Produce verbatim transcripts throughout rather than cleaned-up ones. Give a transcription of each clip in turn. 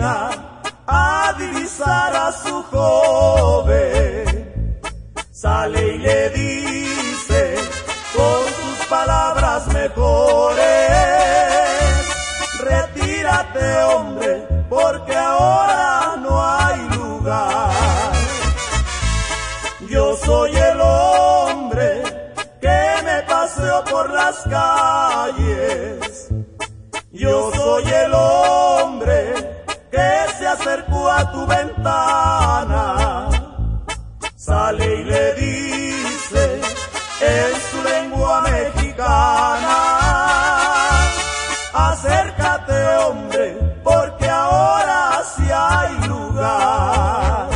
camina a divisar a su joven. Sale y le dice con sus palabras mejores: retírate, hombre, porque ahora no hay lugar. Yo soy el hombre que me paseo por las calles. Yo soy el hombre que se acercó a tu ventana. Sale y le dice en su lengua mexicana: acércate, hombre, porque ahora sí hay lugar.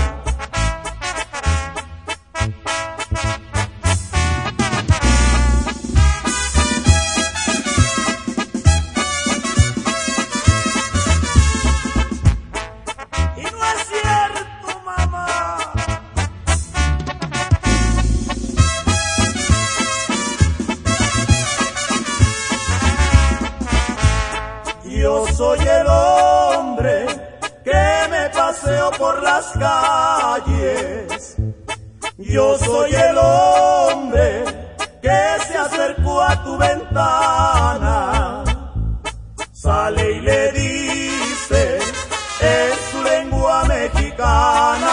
Y no es cierto, mamá. Yo soy el hombre que me paseo por las calles. Yo soy el hombre que se acercó a tu ventana. Sale y le dice en su lengua mexicana: